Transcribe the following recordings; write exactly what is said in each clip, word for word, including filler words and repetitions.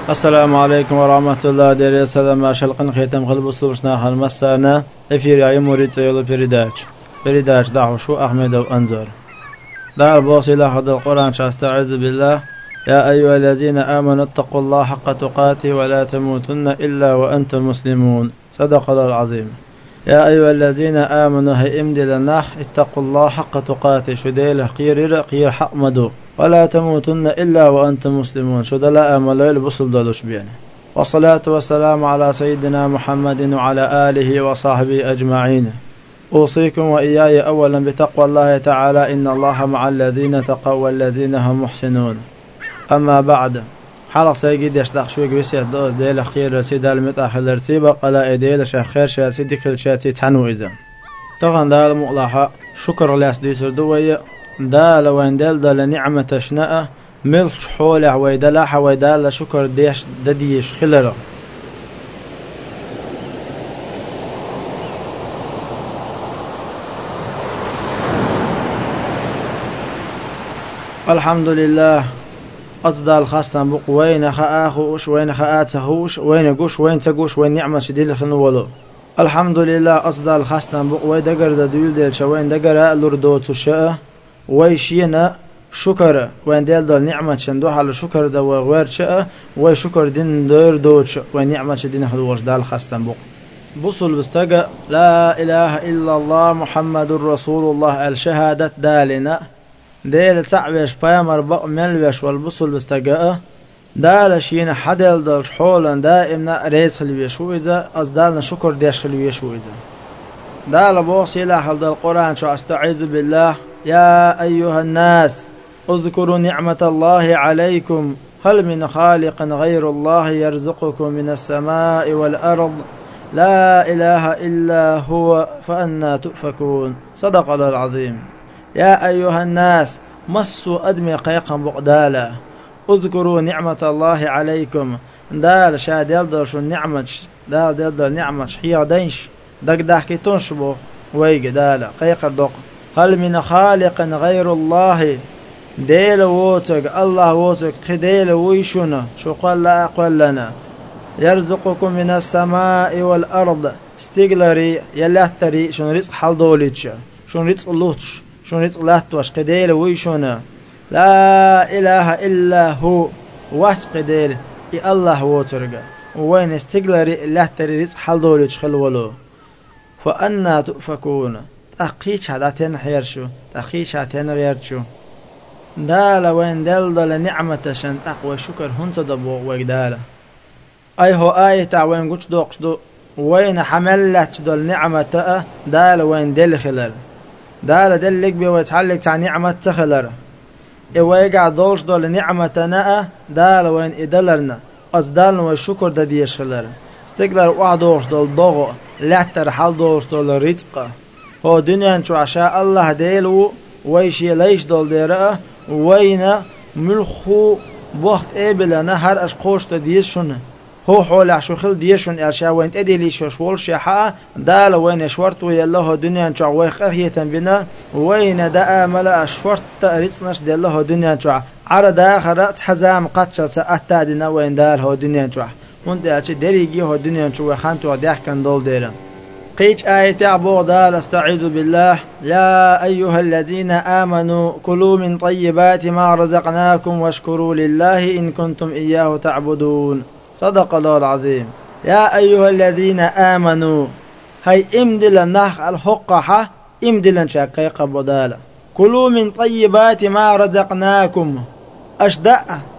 السلام عليكم ورحمة الله ديري السلام عشلقن ختم قلب صورشنا خلمسانا افير عي مريد يولو بريداج بريداج دعو شو أحمد وأنزر دع البوصي لحظ القرآن شاستعذ بالله يا أيها الذين آمنوا اتقوا الله حق تقاته ولا تموتن إلا وأنتم مسلمون صدق الله العظيم. يا أيها الذين آمنوا هي امدي لناح اتقوا الله حق تقاته شديل قير قير حق مدو ولا تموتن إلا وأنتم مسلمون شدلا أمليل بصل دلوش بيانه. والصلاة والسلام على سيدنا محمد وعلى آله وصحبه أجمعين. أوصيكم وإياي أولا بتقوى الله تعالى إن الله مع الذين تقوا والذين هم محسنون. أما بعد حلق سيجد يشتاق شوي قويسي دوز ديل خير رسيد المتأخر رسيبة قلا إديل شخير شاسي ديكل شاسي تحنو إذا طغن دال مؤلاحة شكر لاس ديسر دوية دال وين دال دال نعمة شناء ملش حولة ويدلاح ويدال شكر ديش دديش خلرة. الحمد لله أصدال خاصة بق وين خاخوش وين خااتهوش وين قوش وين تقوش وين نعمة شديد خنولو. الحمد لله أصدال خاصة بق وين دقر ديول ديل شوين دقر لردوت الشاء ويشينا شكر وين ديل دل نعمة شندوح على شكر دو غير شاء وي شكر دين دير دوتش وين نعمة شديد خلوش دال خاصة بق بصل بستقى لا إله إلا الله محمد رسول الله الشهادة دالنا ديل تعبيش بايمر بق ملوش والبصل بستقى دال شين حدل دل حولا دائما ريس خلوية شو إذا أصدالنا شكر ديش خلوية شو إذا دال بوصي لحل دل القرآن شو أستعيذ بالله يا أيها الناس اذكروا نعمة الله عليكم هل من خالق غير الله يرزقكم من السماء والأرض لا إله إلا هو فأنا تؤفكون صدق الله العظيم. يا أيها الناس مسوا أدمي قيقا بقدالا اذكروا نعمة الله عليكم دال شاد يلدر شو نعمة دال يلدر نعمة هي دينش دق دحكي تنشبه ويق دالا قيقا دق هل من خالق غير الله ديل ووتك الله ووتك خديل ويشنا شو قال لا أقول لنا يرزقكم من السماء والأرض استقلري يلاتري شون رزق حال دوليتش شون رزق اللوتش شون رزق لاتوش قديل ويشنا لا إله إلا هو وات قديل إي الله ووترق وين استقلري لاتري رزق حال دوليتش خلولو فأنا تؤفكون تأقيش هاتين حيرشو تأقيش هاتين غيرشو دالا وين دل دل نعمة شن أقوى شكر هنت دبو وقدالا أي هو آية وين قلت دوقش دو وين حملت دل نعمة دالا وين دل خلال دالا دلك بي ويتحلق تع نعمة تخلال إي ويقع دولش دل نعمة ناء دالا وين إدلرنا أصدالنا وشكر دديش خلال استقلال وعدوش دل ضغو لاتر حال دوش دل رزق هو دنيا شو عشاء الله ديلو ويشي ليش دول ديرا وين ملخو بوقت قبل نهر أشقوش تديشون هو حول عشو خل ديشون أرشا وين تدي ليش شوال شحاء دال وين شورتو يالله دنيا شو ويخ أخيه بنا وين دا ملا أشورت ريتناش ديالله دنيا شو عرض آخر حزام قتشة سأتادنا وين دال هو دنيا شو وانت أشي دريجي هو دنيا شو وخانتو وديح كان دول ديرا قيج آية عبو دال استعيذ بالله يا أيها الذين آمنوا كلوا من طيبات ما رزقناكم واشكروا لله إن كنتم إياه تعبدون صدق الله العظيم. يا أيها الذين آمنوا هاي امدل نخ الحقحة امدل شاقيق بدالا كلوا من طيبات ما رزقناكم أشدأ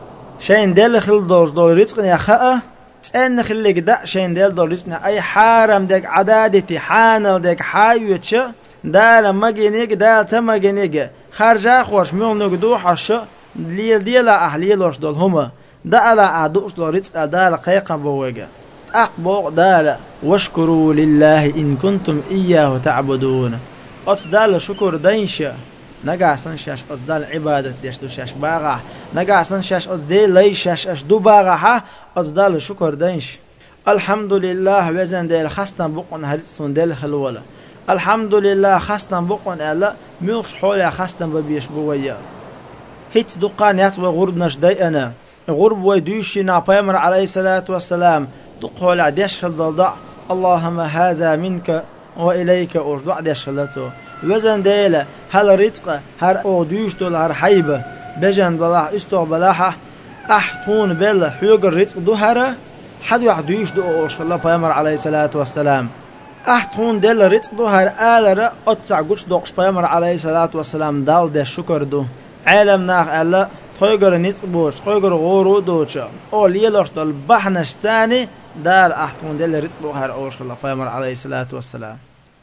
شين دل خل دور دور رزق يا خاء تأن خليك دا شين دل دور رزق أي حارم دك عدادتي حانل دك حايوتش دال مجنيك دال تمجنيك خارجا خوش ميون نقدو حش ليل ديلا أهليلوش دول هما دالا أدوش دول رزق دال قيقا بوجا أقبو دال واشكروا لله إن كنتم إياه تعبدون أصدال شكر دينشا نجا سنشاش أصدال عبادة ديشتو شاش باغا نجا سنشاش أصدال ليشاش أش دو باغا أصدال شكر دينش الحمد لله وزن ديل خاصة بقون هرسون ديل خلولا الحمد لله خاصة بقون ألا ميوخش حولي خاصة ببيش بويا هيت دقان يسوى غرب نش دي أنا غرب ويدوشنا بيمر عليه الصلاة والسلام تقول عديش خلض اللهم هذا منك وإليك أرد عديش خلته وزن ديلا هل رزق هر أودوش دول هر حيبة بجن ضلاح استقبلاحة أحطون بلا حيوق الرزق دو هر حد يحدوش دو أوش الله بيمر عليه الصلاة والسلام أحطون دل رزق دو هر آلرة أتسع قوش دوقش بيمر عليه الصلاة والسلام دال ده شكر دو عالم ناخ ألا تويقر نيت بوش تويقر غورو دوشا او ليلوش دل بحنش تاني دال احتمون دل رزقو هر اوش الله پیامبر علیه الصلاة والسلام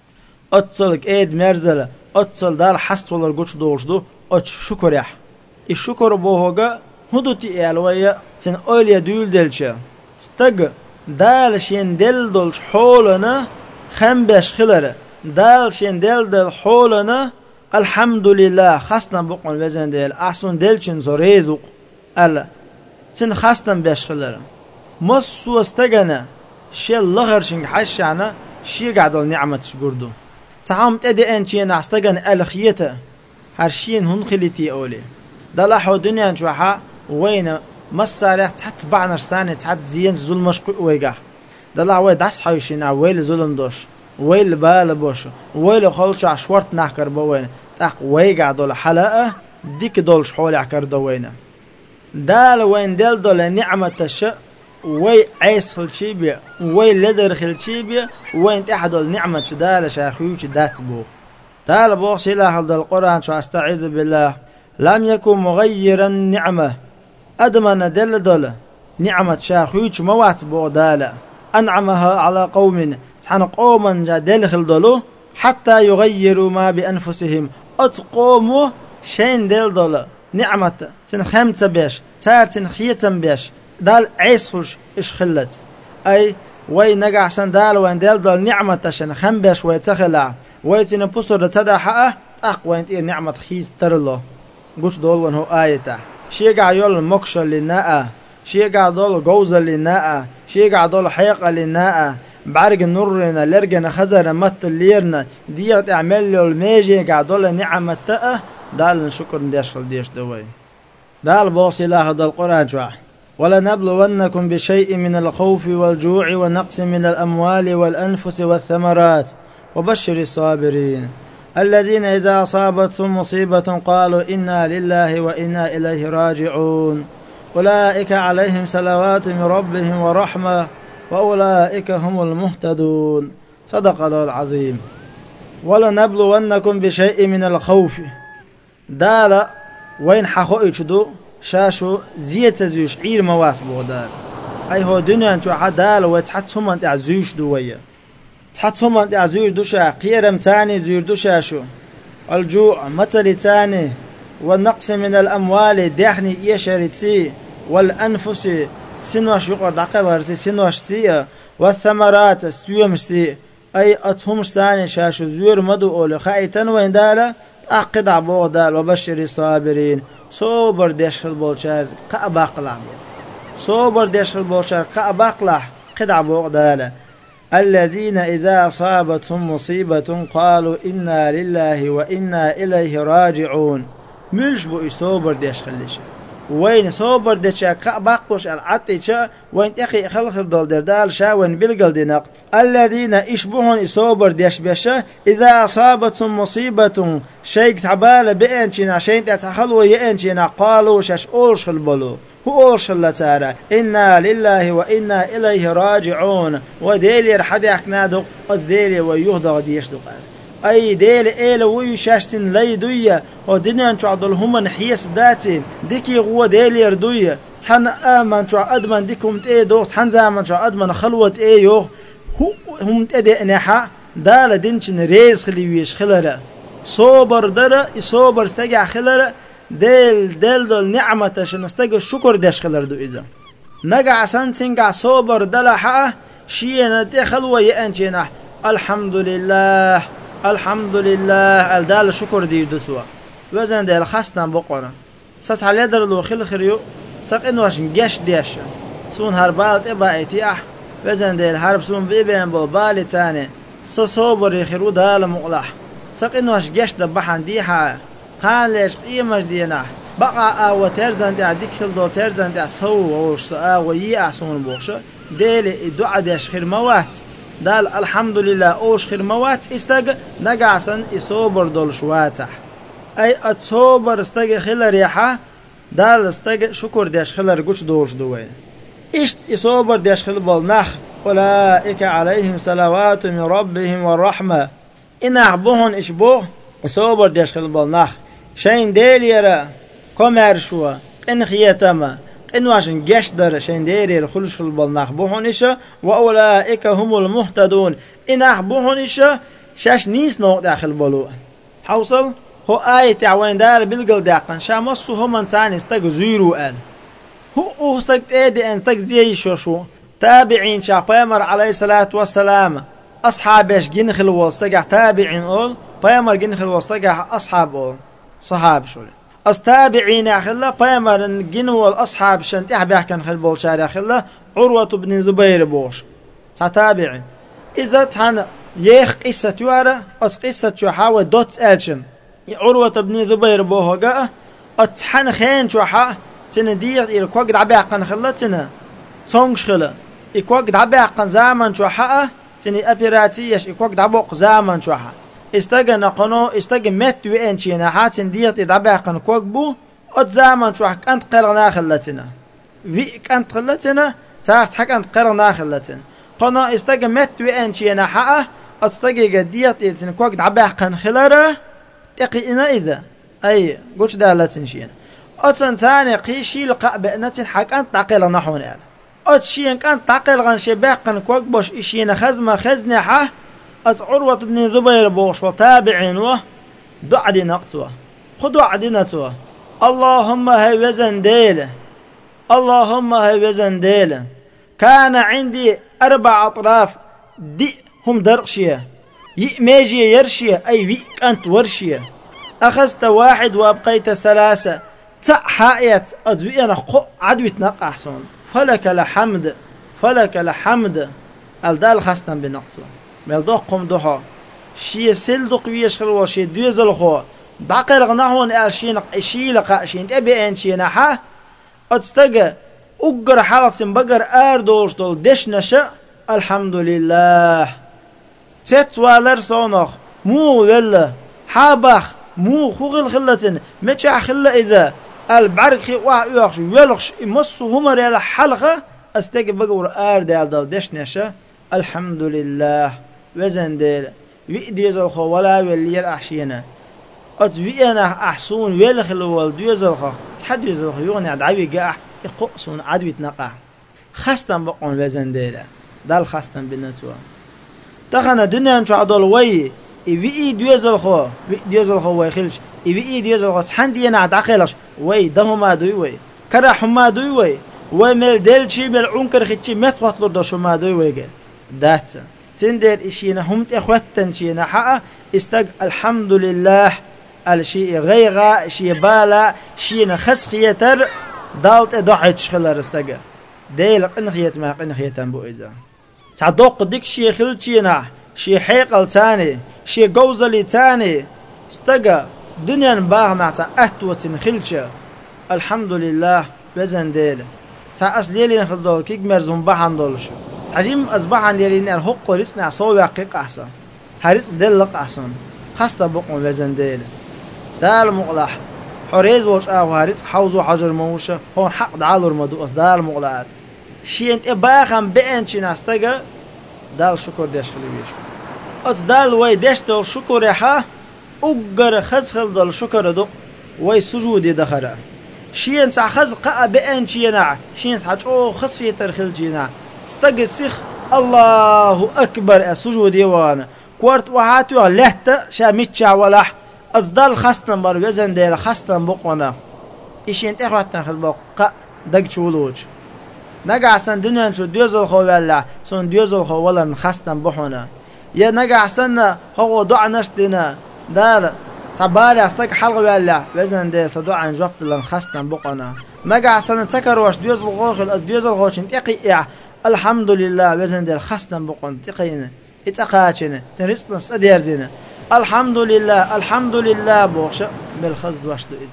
اتسلك ايد مرزل اتسل دال حست ولر گوش دوش دو ات شکر يح ای شکر بوهوغا هدوتي الويا تن اوليا دول دلچا استگ دال شين دل دولش حولنا خمبش خلره دال شين دل دل حولنا الحمد لله خاصنا بقون وزن دل احسن دلچن زوريزو الا تن خاصنا بشخلره مصو استغنا شي لغرشن حشانا شي قعدوا نعمه شغردو تعام تدي انچين استغن الخيته هر شين هن خليتي اولي دلحو دنيا شوحا وين مصالح تحت بعنر ثاني تحت زين ظلم مشق ويغا دلع وي داس حيشنا ويل ظلم دوش ويل بال بوش ويل خلص عشورت نحكر بوين تاق ويغا دول حلقه ديك دول شحول عكر دوينا دال وين دل دول نعمه الش وي عيس خلشيبيا وي لدر خلشيبيا وين تحدل نعمه دال شاخيوش داتبو تعال بوخ سلاح القرآن شو استعيذ بالله لم يكن مغيرا نعمه أدمن دل دل نعمة شاخيوش موات بودالا أنعمها على قوم تحن قوما جا دل دلو حتى يغيروا ما بأنفسهم أتقوموا شين دل دل نعمة تنخمت بيش تار تنخيتا بيش دال عيسخوش إش خلت أي وي نقع سن دال وين دل دل نعمة تشن خم بيش ويتخلع ويتن بصر تدا حقه أقوى انت نعمة خيز ترلو قوش دول وان هو آيته شي قاعد يقول مكشر للناء شي قاعد يقول جوزة للناء شي قاعد يقول حيقة للناء بعرق النورنا لرجنا خزر مت ليرنا ديت اعمل له الميجي قاعد يقول نعمة تأه دال شكر ديش ديش دوي دال بوصي هذا القرآن شو ولنبلونكم بشيء من الخوف والجوع ونقص من الأموال والأنفس والثمرات وبشر الصابرين الذين إذا أصابتهم مصيبة قالوا إنا لله وإنا إليه راجعون أولئك عليهم صلوات من ربهم ورحمة وأولئك هم المهتدون صدق الله العظيم ولنبلونكم بشيء من الخوف دال وين حخوئ شدو شاشو زيت زيوش عير مواسبو دال أي هو دنيا انتو حدال ويتحتهم انت عزيوش دوية تحتهم انت عزيوش دوشا قيرم تاني زيور دوشا شو الجوع مثل تاني والنقص من الأموال داخني إيشارتي والأنفس سنوش يقعد عقل سنوش تي والثمرات استيومشتي أي أتهمش تاني شاشو زيور مدو أولو خايتن وين دالا أقد عبو دال وبشر الصابرين صوبر ديشخل بولشار قأباقلح صوبر ديشخل بولشار قأباقلح قد عبو دالا الذين إذا أصابتهم مصيبة قالوا إنا لله وإنا إليه راجعون ملش بو صوبر ديشخلش وين صوبر ديشا قأباقلش العطيشا وين تخي خلق دول دردال شا وين بلقل دينق الذين إشبهن صوبر ديش بيشا إذا أصابتهم مصيبة شيك تعبال بأنشنا شين تتخلوا يأنشنا قالوا شاش أولش البلو هو أولش اللتارة إنا لله وإنا إليه راجعون وديلي رحد يحكنادق وديلي ويهدغ ديشدق أي ديلي إيلا ويشاشتن لي دوية ودنيا انتو عضلهم نحيس بداتين ديكي غوا ديلي ردوية تحن آمان شو أدمن ديكم تأيدو تحن زامن شو أدمن خلوة أيوه هم تأدي نحا دالا دينشن ريز خليويش خلرة صوبر درة صوبر استجع خلرة ديل ديل دول نعمة شنستجع شكر ديش خلرة دو إذا نجع سنتنجع صوبر دلا حقه شينا دي خلوة يأنشنا الحمد لله الحمد لله الدال شكر دي دسوا وزن ديل خاصنا بقونا ساس على در لو خل خريو سق إنه عشان جش ديش سون هربالت إبا إتياح وزن ديل حرب سون بيبين بالبالي تاني صوبر يخرو دال مقلح سق إنه عشان جش دبحان ديها قال ليش قيمش دينا بقى أو ترزن دع ديكل دو ترزن دع سو وش ويي أحسن بوشة ديل الدعاء داش خير موات دال الحمد لله أوش خير موات استج نجعسن يصبر دول شواتح أي أتصبر استج خير ريحة دال استج شكر داش خير رجوش دوش دوين إيش يصبر داش خير بالنخ أولئك عليهم صلوات من ربهم والرحمة إن أحبهم إشبوه يصبر داش خير بالنخ شين ديل يرى كمر شوا إن خيتما إن واشن جشدر شين دير الخلش بالنخ بوهن إيشه وأولئك هم المهتدون إن أحبوهن إيشه شاش نيس نوع داخل بلوه حوصل هو آية تعوين دار بالقل داقن شامسو هم انسان استق زيرو أن هو هو استق ايدي ان استق زي شو شو تابعين شا بيامر عليه الصلاة والسلام أصحابش جنخل والستقع تابعين أول بيامر جنخل والستقع أصحاب أول صحاب شو أستابعين أخلا بيامر جنو الأصحاب شنت إحبه كان خل بولشار أخلا عروة بن زبير بوش تابعين إذا تحن يخ قصة يوارا أس قصة شو حاول دوت ألشن عروة بن زبير بوه جاء أتحن خين شو حا تندير إلى كوك دعبي عقن خلا تنا تونش خلا إكوك دعبي عقن زمن شو حا تني أبيراتيش إكوك دعبوق زمن شو حا استجا نقنو استجا مت وين شينا حات ندير دعبي عقن كوك بو أت زمن شو حا كنت قرنا خلتنا في كنت خلتنا تعرف حق أنت قرنا خلتنا قنا استجا مت وين شينا حا أتستجا جديت تني كوك دعبي عقن خلره تقينا إذا أي قلت دالتن شينا أتن ثاني قيشي لقاء بأنتن حق أنت تعقل نحون يعني أتشين كان تعقل غن شباقن كوك بوش إشينا خزمة خزنة حه أت عروة بن زبير بوش وتابعين وه دعدي نقصوه خدوا عدينتوه اللهم هي وزن ديله اللهم هي وزن ديله كان عندي أربع أطراف دي هم درقشيه يميجي يرشيه أي وي كانت ورشيه أخذت واحد وأبقيت ثلاثة تحايت أدوينا قو عدويت نق أحسن فلك الحمد فلك الحمد الدال خاستن بنقطه ملدقكم دوها شي سلدق ويشخل وشي دوزل خو دقل غناهون الشين شي لقا شين تبي ان شي نحا اتستجا اجر حالت بقر اردوش دول دشنشه الحمد لله ست والر صونخ مو ولا حابخ مو خوغل خلتن متى خله اذا البرخي واخش يلخش يمسو همر على حلقه استجا بقر ارد دول دشنشه الحمد لله وزن ديل ويديزل خو ولا ولير احشينا ات وينا احسون ويلخل ول ديزل خو تحد يزل خو يغني عدوي قاح يقصون عدوي تنقع خاستن بقون وزن ديل دال خاستن بنتوا تخنا دنيا انت عدل وي وي ديزل خو ديزل خو ويخلش وي ديزل خو حندي انا عقلش وي دهما دوي وي كره حما دوي وي ومل ديل شي مل عنكر خيتشي مت وطلو دشو ما دوي وي دات تندر إشينا هم تأخوتن شينا حقا استج الحمد لله الشيء غيغا شيء بالا شينا خسخيتر دالت ادعت شخلر استج ديل قنخيت ما قنخيتن بو إذا تعدوق ديك شيء خل شينا شيء حيقل تاني شيء جوزلي تاني استج دنيا باغ مع أهتوة خلشة الحمد لله وزن ديل تأس ليلي نخل دول كيك مرزون بحن دولش عجيم أصبح عن يلين الحق ورسنا صوب حقيق أحسن حريص دلق أحسن خاصة بقم وزن ديل دال مقلح حريز وش أو حريص حوزو حجر موشة هون حق دعالور مدوس دال مقلعات شي انت باخم بين شي ناستجا دال شكر ديش خلي بيشو أت دال وي ديش دول شكر يحا أجر خزخل دال شكر دو وي سجودي دخرا شي انت خزق بين شي نع شي انت حج أو خصي ترخل جينا استجد سيخ الله أكبر السجود يوانا كورت وهاتوا لهت شامتشا ولح أصدال خاستن بار وزن ديل خاستن بقونا إيش انت إخواتنا خلبق دق شولوج نجا سن دنيا شو ديوزل خو ولا سن ديوزل خو ولا خاستن بحونا يا نجا سن هو دع نشتنا دار تبالي استك حلق ولا وزن ديل صدع عن جبت لن خاستن بقونا نجا سن تكر واش ديوزل خو خل ديوزل خو انت إقي الحمد لله وزن ديل خاستن بقون تقينا اتقاتنا تريسنا صدير زينا الحمد لله الحمد لله بوش بالخزد واشدو إذا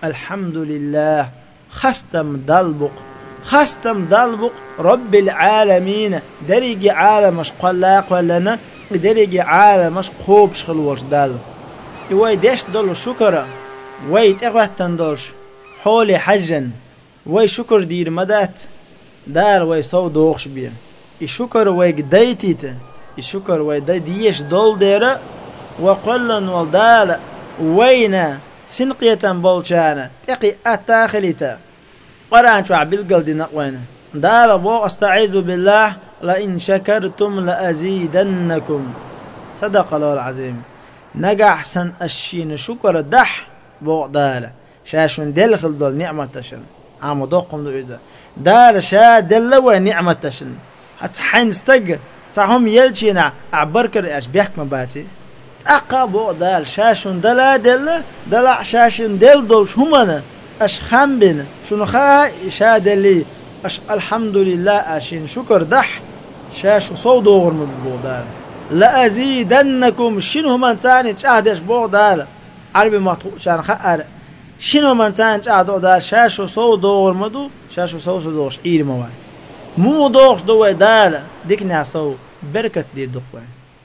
الحمد لله خستم دلبق خستم دلبق رب العالمين درجي عالمش قلاق ولنا درجي عالمش خوبش خلوش دال إيوه ديش دول شكرا ويت إغواتن دولش حولي حجن وي شكر دير مدات دار وي صو دوغش بيه إي شكر وي قديتيت إي شكر وي دي ديش دول ديرا وقلن والدال وينا سنقية بولشانا إقي أتاخلتا قرآن شو عبيل دي نقوينا دار بو أستعيذ بالله لئن شكرتم لأزيدنكم صدق الله العظيم نجح سن الشين شكر دح بو دار شاشون دلخل دول نعمة تشن عم دوقم دو إذا دار شا دلوا نعمة تشن هتحين استج تعهم يلشينا عبركر إيش بيحكم باتي أقا بو دال شاشون دلا دل دلا شاشون دل دول شومنا أش خمبن شنو خا شا دلي أش الحمد لله أشين شكر دح شاش صودو غرم بو دال لا أزيدنكم شنو من ثاني تشاهدش بو دال عربي ما شان خأر شنو من ثاني تشاهدو دال شاش صودو غرمدو شاش صودو دوش إير مواد مو دوش دو دال ديك ناسو بركة دير دقوان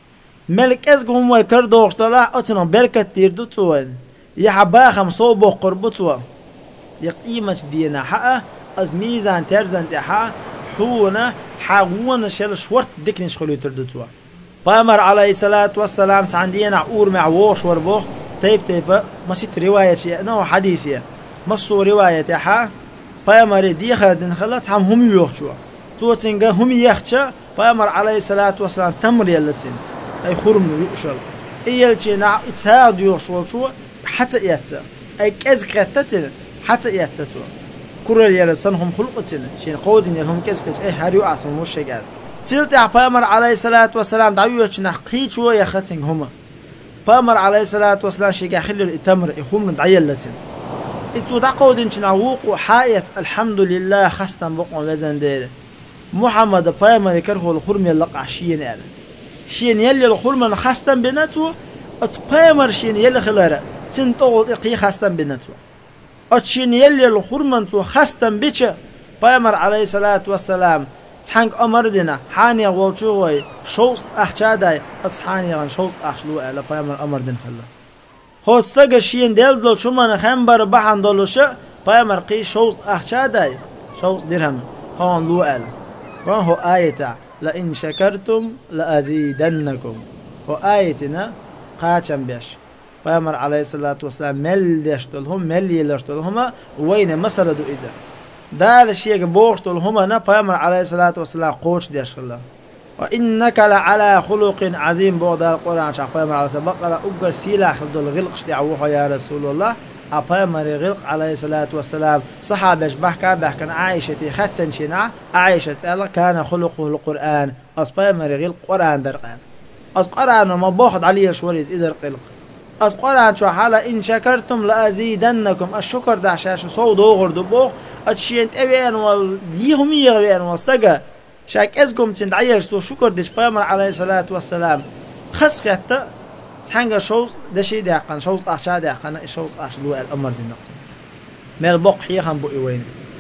ملك أزقهم ويكر دوش دلا أتنا بركة دير دوتوان يحبا خمسو بو قربتوا يقيمة دينا حقا از ميزان ترزن تحا حونا حاونا شل شورت ديكنش خلو تردتوا بامر عليه الصلاة والسلام عندنا عور مع ووش وربوخ تيب تيب مسيت رواية شيء نوع حديثية مصو رواية تحا بامر دي خلدن خلت هم هم يوخشوا توتنجا هم يخشى بامر عليه الصلاة والسلام تمر يلتين أي خرم يؤشل إيلتي نع إتساعد يوخشوا شو حتى يأتى أي كذ كتتين حتى يأتى كرر يلسنهم خلقتنا شين قودين يلهم كذ كذ إيه هاريو أصلا مش شجال تلت بامر عليه الصلاة والسلام دعوية نحقيت شو يا ختين هما بامر عليه الصلاة والسلام شيء خلي التمر يخون دعية لتين إتو دعقودين تناوق وحاية الحمد لله خستن بقوا وزن دير محمد بامر كره الخرم يلقى شين يعني شين يلي الخرم خستن بنتو أت بامر شين يلي خلارة تنتقل إقي خستن بنتو أت شين يلي الخرم تو خستن بيتش بامر عليه الصلاة والسلام تحنك أمر دينا حاني غولشوي شوص أخشاداي أتصحاني غن شوص أخشلو على بامر أمر دين خلا هو تستقى شين ديل دول شمان خمبر بحن دولوشا بامر قي شوص أخشاداي شوص درهم هون لو على وهو آية لئن شكرتم لأزيدنكم هو آيتنا قاتشم بيش بامر عليه الصلاة والسلام مل ديشتلهم مل يلشتلهما وين مسردو إذا دال الشيء بوشتل هما نبيامر عليه الصلاة والسلام قوش ديش الله وإنك لعلى خلق عظيم بعد القرآن شاف بيامر عليه الصلاة والسلام أقول سيلا خلد الغلق شدعوه يا رسول الله أبيامر غلق عليه الصلاة والسلام صحابش بحكا بحكا عائشة ختن شنع عائشة الله كان خلقه القرآن أصبيامر غلق قرآن درقان أص قرآن ما باخد عليه شوريز إذا قلق أص قرآن شو حالا إن شكرتم لأزيدنكم الشكر دعشاش صود وغرد بوخ أتشين أبيان وال يهم يغبيان واستجا شاك أزكم تندعيش سو شكر دش بامر عليه الصلاة والسلام خس خياتا تحنجر شوز دشي داقن شوز أخشى داقن شوز أخشلو الأمر دي نقطة مال بق حيخن بقي وين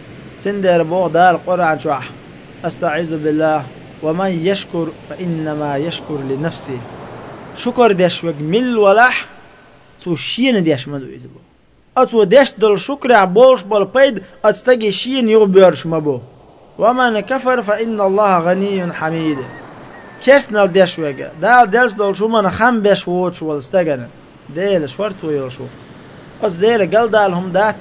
تندر بوغ دار القرآن شوح أستعيذ بالله ومن يشكر فإنما يشكر لنفسه شكر دش وجمل ولح توشين دش مدو إزبو أتو دش دل شكر عبوش بالبيد أتستجي شين يغبرش مبو ومن كفر فإن الله غني حميد كيسنا دش وجا دال دلس دل شو من خم بش ووتش والستجنا ديل شورت ويلشو أز ديل قل دالهم دات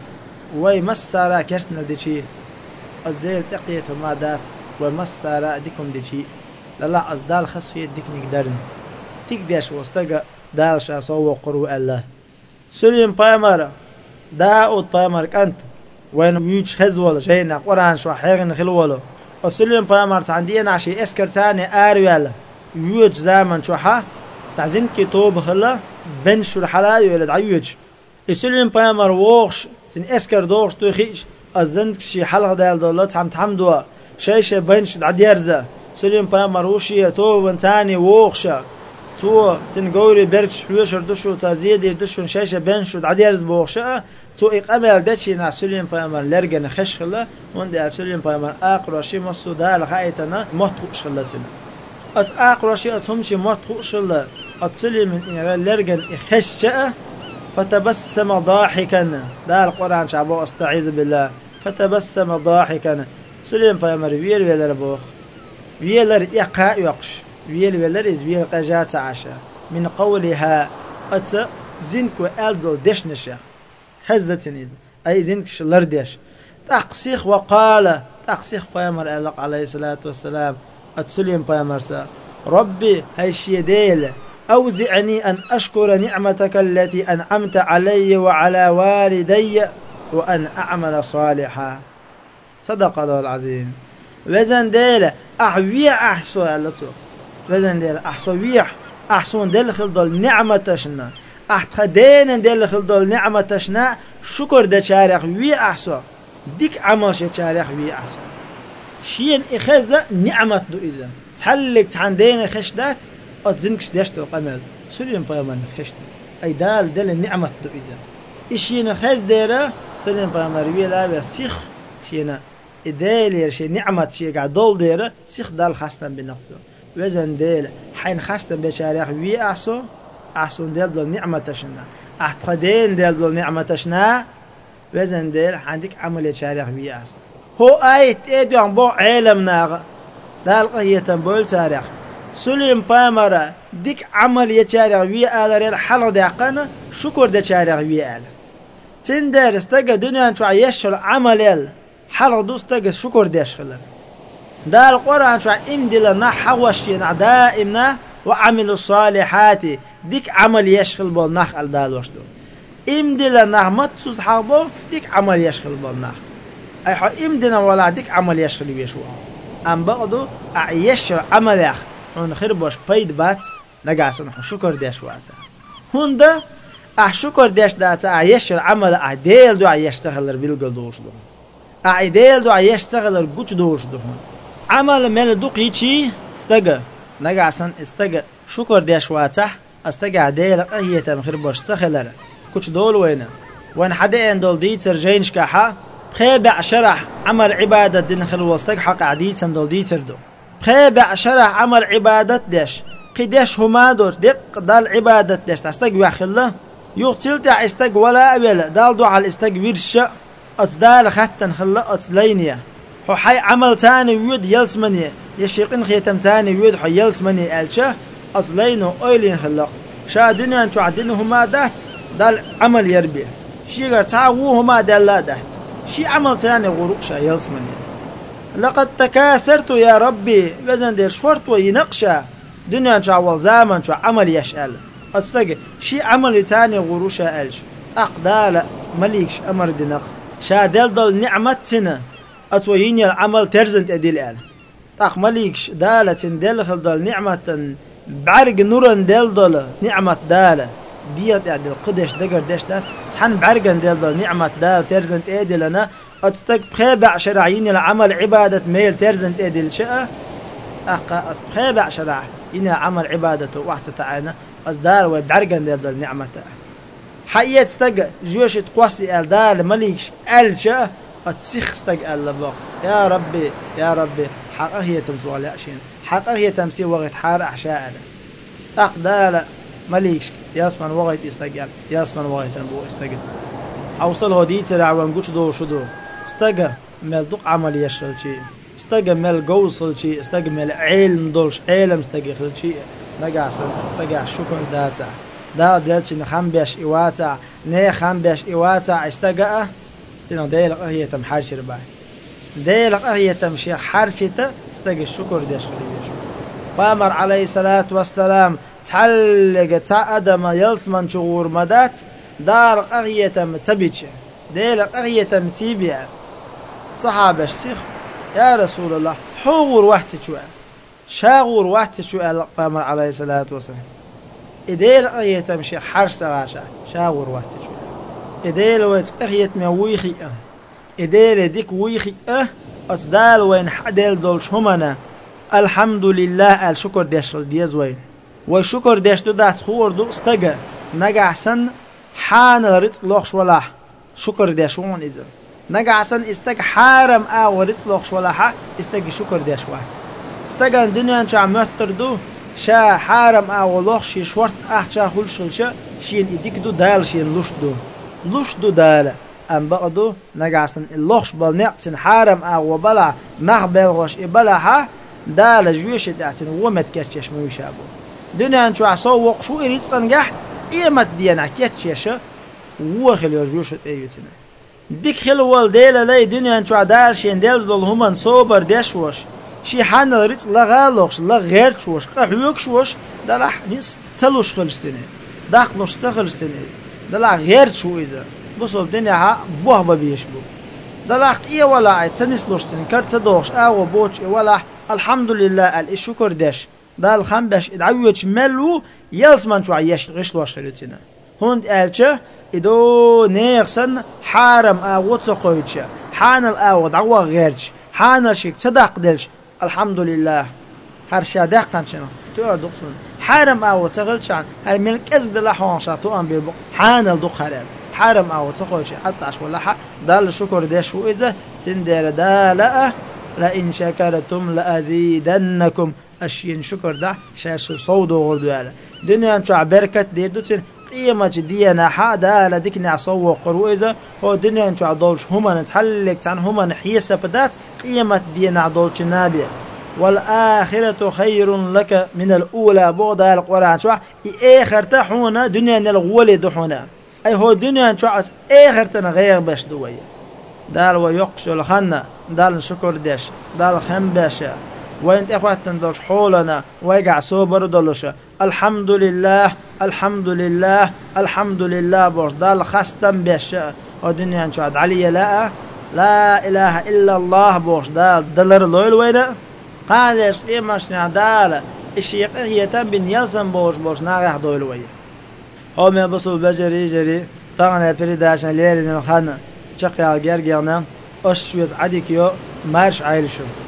ويمسارا كيسنا دشي أز ديل تقيتهم ما دات ومسارا ديكم دشي لا لا أز دال خصية ديك نقدرن تيك دش واستجا دال شاسو قرو الله سليم بامر داود بامر كنت وين يوش خزول شينا قرآن شو حيغن خلوله أسلم بامر عندنا عشي اسكر ثاني آريال يوج زمن شو ح تعزين كتب خلا بن شو الحلال يولد عيوج أسلم بامر ووش تن اسكر دوش تخيش أزنك شي حلقة دال دولت هم تحمدوا شيء شيء بنش عديرزة سلم بامر وشي تو ثاني ووخشة تو تنقوري بركش حوشر دشو تزيد دشو شيء شيء بنش عديرز بوخشة تو إقامل دشينا سليم بيامر لرجنا خش خلا وندي سليم بيامر آخر شيء مصدال خايتنا مطخش خلتنا أت آخر شيء أتهمشي مطخش خلا أتسليم من لرجن خش شاء فتبسم ضاحكا ده القرآن شعبه استعيذ بالله فتبسم ضاحكا سليم بيامر ويل ويل ربوخ ويل يقع يقش ويل ويل إز ويل قجات عشا من قولها أت زنك وألدو دش نشيخ حزتني أي زنك شلرديش تقسيخ وقال تقسيخ بيامر ألق عليه الصلاة والسلام أتسليم بيامر سا ربي هاي ديل أوزعني أن أشكر نعمتك التي أنعمت علي وعلى والدي وأن أعمل صالحا صدق الله العظيم وزن ديل أحوية أحسو ألتو وزن ديل أحسوية أحسون ديل خلدول نعمتشنا أحتخدين ديل خلدول نعمتشنا شكر ده شارخ وي أحسو ديك عمل شي شارخ وي أحسو شين إخذ نعمت دو إذا تحلق تحندين خشدات أتزنكش داشتو قمل سليم بيامن خشت أي دال دل نعمت دو إذا إشينا خز ديرا سليم بيامر ويلا بسيخ شينا إدالير شي نعمت شي قاعد دول ديرا سيخ دال خاستن بنقصو وزن ديل حين خاستن بشارخ وي أحسو أحسن ديل دول نعمتشنا أحتخدين ديل دول نعمتشنا وزن ديل عندك عمل شارخ وي أحسو هو آيت إيدو عن بو عالم ناغ دال قهية بول تاريخ سليم بامرا ديك عمل يشارع ويا آل ريال حلو داقنا شكر دا شارع ويا آل تندر استقى دنيا انتو عيشر عمل حلو دو استقى شكر داش خلال دا القرآن شو امدي لنا حوشينا دائمنا وعملوا الصالحات ديك عمل يشغل بول ناخ الدال وشدو امدي لنا متسوس حقبو ديك عمل يشغل بول ناخ اي حو امدنا ولا ديك عمل يشغل بيشوا ام بقدو اعيشر عمل يخ هون خربوش بيد بات نقاسن شكر داش واتا هون دا اح شكر داش داتا اعيشر عمل اعديل دو اعيشتغلر بالقل دوش دو اعديل دو اعيشتغلر قوش دوش دو عمل مال دوقيتشي استقى نقاسن استقى شكر داش واتا استقى عديل اهيتا مخربوش استخلر كوش دول وينا وين حدين دول دي ترجينش كاحا بخيبع شرح عمل عبادة دين خلو وستق حق عديد سندول دي تردو بخيبع شرح عمل عبادة داش قداش هما دوش دق دال عبادة داش تستق ويخلا يغتل تع استق ولا أبلا دال دو على استق ويرشا أتدال خطا خلا أتلينيا هو حي عمل تاني ويد يلسمني يشيقين خيتم تاني ويد حي يلسمني ألشا أتلينو أيلين خلق شا دنيا انتو عدين هما دات دال عمل يربي شيغر تعوو هما دال لا دات شي عمل تاني غروق شا يلسمني لقد تكاثرت يا ربي وزن دير شورت وينقشا دنيا انتو عوال زامن انتو عمل يشأل أتستقى شي عمل تاني غروق شا ألش أقدال مليكش أمر دنق شا دل دل نعمتنا أتويني العمل ترزنت أديل آل تاق مليكش دالة دل خل نعمة بعرق نورن دل دل نعمة دالة ديت يعني القدش دقر دش دات تحن بعرقن دل دل نعمة دال ترزنت أديل أنا أتستق بخيبع شرعيني العمل عبادة ميل ترزنت أديل شاء أقا بخيبع شرع إنها عمل عبادته واحد تعالى أصدار وبعرقن دل دل نعمة حقيقة استق جوش تقوسي آل دال مليكش آل شاء أتسيخ استق آل لبق يا ربي يا ربي حقه هي تمسوا على أشين حقه هي تمسي وقت حار أحشاء أقدال مليكش ياسمن وقت استقال ياسمن وقت نبو استقل أوصل هدي ترى ونقول دو شدو استقى مال دق عمل يشغل شيء استقى مال جوصل شيء استقى مال علم دولش علم استقى خل شيء نجاس استقى شكر داتا دا دلش نخم بيش إواتا نه خم بيش إواتا استقى تنا ديلق هي تم حرشر بعد ديلق هي تم شيء حرشته استقى الشكر ديش خليه فامر عليه الصلاة والسلام تعلق تعدم يلسمن شغور مدات دار أغية تبيتش ديلق أغية تبيع صحابة الشيخ يا رسول الله حور واحد شوى شاغور واحد شوى فامر عليه الصلاة والسلام إديل أغية تمشي حرش سغاشا شاغور واحد شوى إديل ويت أغية مويخي إديل ديك ويخي أه أتدال وين حديل دولش همنا الحمد لله الشكر ديشل ديز وين والشكر ديش دو دات خور دو استقى نقع سن حان رزق لوخش ولاح شكر داشون إذا نجعسن استج حارم أورث لخش ولا ح استج شكر داشوات استج الدنيا إن شاء مهتر دو شا حارم أولخش شورت أحشا خلش خلشة شين إديك دو دال شين لش دو لش دو دال أم بقدو نجعسن اللخش بالنعتن حارم أو بلا مخبلغش إبلا ح دال جويش دعتن ومت كتشش ميشابو دنيا إن شاء سوق شو إريد قنجح إيمت دينا كتشش وخل يجوش أيوتنا ديك خلوال ديلا لي دنيا إن شاء دال شين دال دول همان صوبر دشوش شي حان الريت لا غالوش لا غير شوش قحيوك شوش دلح نيس تلوش خلصتني داخلوش تخلصتني دلح غير شو إذا بصوا الدنيا ها بوه ببيشبو دلح إيه ولا عيد تنسلوشتني كرت دوش أو بوش ولا الحمد لله الشكر دش دال خمبش ادعوش ملو يلسمن شو عيش غشلوش خلتنا هند ألشة إدو نيرسن حارم أو تقويتش حان الأو دعوة غيرش حان الشيك صدق دلش الحمد لله هرشا دقن شنو تقدر حارم أو تغلش عن هر ملك أزد لحون شاتو أم بيبق حان الدق حرام حارم أو تقويتش حتى عش ولا حق دال الشكر دش وإذا تندر دالة لئن شكرتم لأزيدنكم أشين شكر ده شاش صودو غردواله دنيا مشاع بركة دير دوتين قيمة دينا حدا لديك نعصو قرويزة هو دنيا مشاع دولش هما نتحلك عن هما نحيسة بدات قيمة دينا دولش نابية والآخرة خير لك من الأولى بغضها القرآن شوح إيخر تحونا دنيا نلغولي دحونا أي هو دنيا مشاع إيخر تنغير باش دوية دال ويقشو الخنا دال شكر ديش دال خنباشا وين إخوات تندوش حولنا ويقع صوبر دولش الحمد لله الحمد لله الحمد لله بوش دال خستم بيش ودنيا نشواد علي لا لا إله إلا الله بوش دال دلر لويل وين قالش إيماش نعدال الشيق هي تنبين يلسن بوش بوش ناغيح دويل وين هم يبصوا بجري جري طغنا فريداشن ليرين الخانة شقيا الجرجينا أشويت عديكيو مارش عيلشو